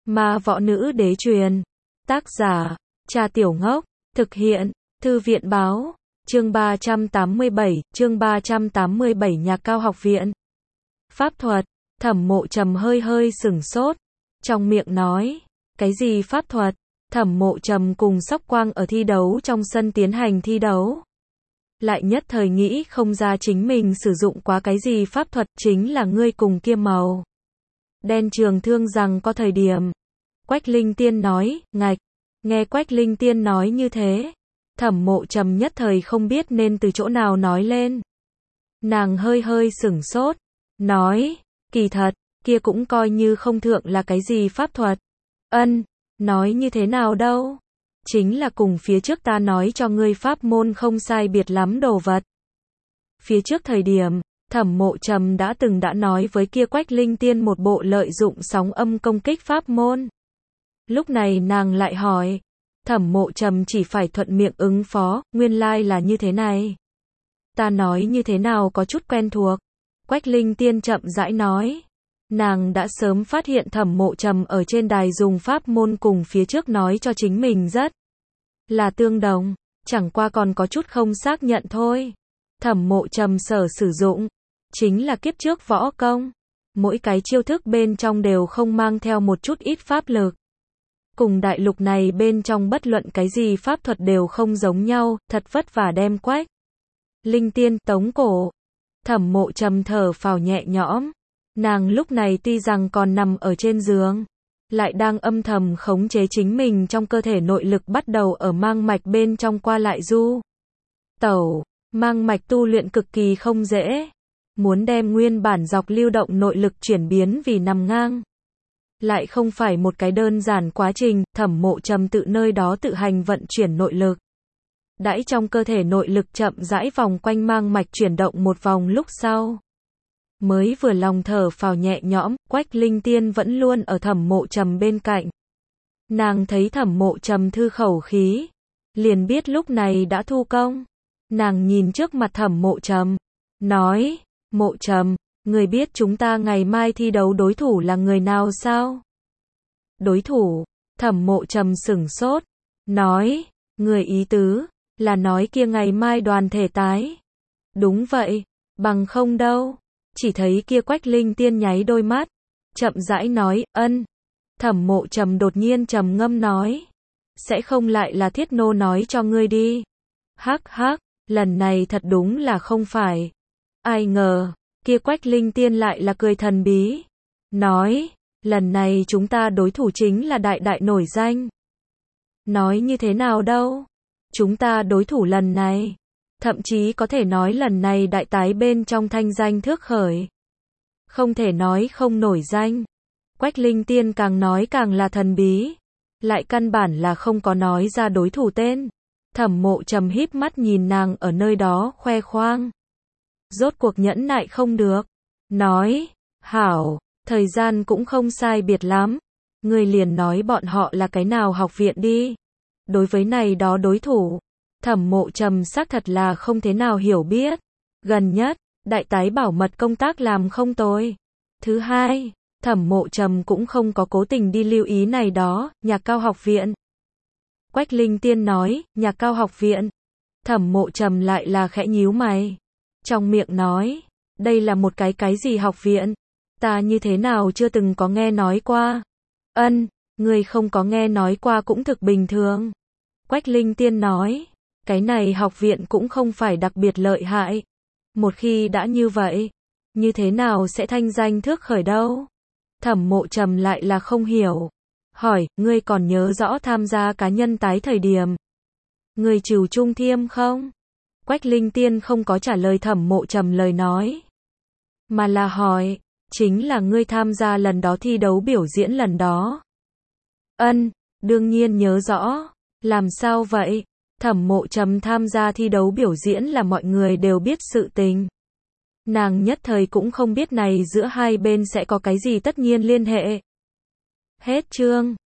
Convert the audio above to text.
Ma võ nữ đế truyền. Tác giả, Trà Tiểu Ngốc. Thực hiện, Thư viện báo. Chương 387, Nhạc Cao học viện. Pháp thuật. Thẩm Mộ Trầm hơi hơi sửng sốt. Trong miệng nói, cái gì pháp thuật? Thẩm Mộ Trầm cùng Sóc Quang ở thi đấu trong sân tiến hành thi đấu. Lại nhất thời nghĩ không ra chính mình sử dụng quá cái gì pháp thuật, chính là ngươi cùng kia màu đen trường thương rằng có thời điểm. Quách Linh Tiên nói, ngạch. Nghe Quách Linh Tiên nói như thế, Thẩm Mộ Trầm nhất thời không biết nên từ chỗ nào nói lên. Nàng hơi hơi sửng sốt, nói, kỳ thật, kia cũng coi như không thượng là cái gì pháp thuật. Ân, nói như thế nào đâu? Chính là cùng phía trước ta nói cho ngươi pháp môn không sai biệt lắm đồ vật. Phía trước thời điểm, Thẩm Mộ Trầm đã nói với kia Quách Linh Tiên một bộ lợi dụng sóng âm công kích pháp môn. Lúc này nàng lại hỏi, Thẩm Mộ Trầm chỉ phải thuận miệng ứng phó, nguyên lai là như thế này. Ta nói như thế nào có chút quen thuộc. Quách Linh Tiên chậm rãi nói. Nàng đã sớm phát hiện Thẩm Mộ Trầm ở trên đài dùng pháp môn cùng phía trước nói cho chính mình rất là tương đồng, chẳng qua còn có chút không xác nhận thôi. Thẩm Mộ Trầm sử dụng chính là kiếp trước võ công, mỗi cái chiêu thức bên trong đều không mang theo một chút ít pháp lực. Cùng đại lục này bên trong bất luận cái gì pháp thuật đều không giống nhau, thật vất vả đem Quách Linh Tiên tống cổ. Thẩm Mộ Trầm thở phào nhẹ nhõm. Nàng lúc này tuy rằng còn nằm ở trên giường, lại đang âm thầm khống chế chính mình trong cơ thể nội lực bắt đầu ở mang mạch bên trong qua lại du tẩu. Mang mạch tu luyện cực kỳ không dễ. Muốn đem nguyên bản dọc lưu động nội lực chuyển biến vì nằm ngang, lại không phải một cái đơn giản quá trình. Thẩm Mộ Trầm tự nơi đó tự hành vận chuyển nội lực. Đãi trong cơ thể nội lực chậm rãi vòng quanh mang mạch chuyển động một vòng lúc sau, mới vừa lòng thở phào nhẹ nhõm. Quách Linh Tiên vẫn luôn ở Thẩm Mộ Trầm bên cạnh. Nàng thấy Thẩm Mộ Trầm thư khẩu khí, liền biết lúc này đã thu công. Nàng nhìn trước mặt Thẩm Mộ Trầm, nói, Mộ Trầm, người biết chúng ta ngày mai thi đấu đối thủ là người nào sao? Đối thủ? Thẩm Mộ Trầm sửng sốt, nói, người ý tứ là nói kia ngày mai đoàn thể tái. Đúng vậy, bằng không đâu. Chỉ thấy kia Quách Linh Tiên nháy đôi mắt, chậm rãi nói, ân. Thẩm Mộ Trầm đột nhiên trầm ngâm nói, sẽ không lại là Thiết Nô nói cho ngươi đi. Hắc hắc, lần này thật đúng là không phải. Ai ngờ, kia Quách Linh Tiên lại là cười thần bí, nói, lần này chúng ta đối thủ chính là đại đại nổi danh. Nói như thế nào đâu? Chúng ta đối thủ lần này, thậm chí có thể nói lần này đại tái bên trong thanh danh thước khởi. Không thể nói không nổi danh. Quách Linh Tiên càng nói càng là thần bí, lại căn bản là không có nói ra đối thủ tên. Thẩm Mộ Trầm híp mắt nhìn nàng ở nơi đó khoe khoang. Rốt cuộc nhẫn nại không được, nói, hảo, thời gian cũng không sai biệt lắm. Ngươi liền nói bọn họ là cái nào học viện đi. Đối với này đó đối thủ, Thẩm Mộ Trầm xác thật là không thế nào hiểu biết. Gần nhất, đại tái bảo mật công tác làm không tồi. Thứ hai, Thẩm Mộ Trầm cũng không có cố tình đi lưu ý này đó. Nhạc Cao học viện. Quách Linh Tiên nói, Nhạc Cao học viện. Thẩm Mộ Trầm lại là khẽ nhíu mày, trong miệng nói, đây là một cái gì học viện? Ta như thế nào chưa từng có nghe nói qua? Ân, người không có nghe nói qua cũng thực bình thường. Quách Linh Tiên nói, cái này học viện cũng không phải đặc biệt lợi hại. Một khi đã như vậy, như thế nào sẽ thanh danh thước khởi đâu? Thẩm Mộ Trầm lại là không hiểu. Hỏi, ngươi còn nhớ rõ tham gia cá nhân tái thời điểm người trừ Trung Thiêm không? Quách Linh Tiên không có trả lời Thẩm Mộ Trầm lời nói, mà là hỏi, chính là ngươi tham gia lần đó thi đấu biểu diễn lần đó. Ân, đương nhiên nhớ rõ. Làm sao vậy? Thẩm Mộ Trầm tham gia thi đấu biểu diễn là mọi người đều biết sự tình. Nàng nhất thời cũng không biết này giữa hai bên sẽ có cái gì tất nhiên liên hệ. Hết chương.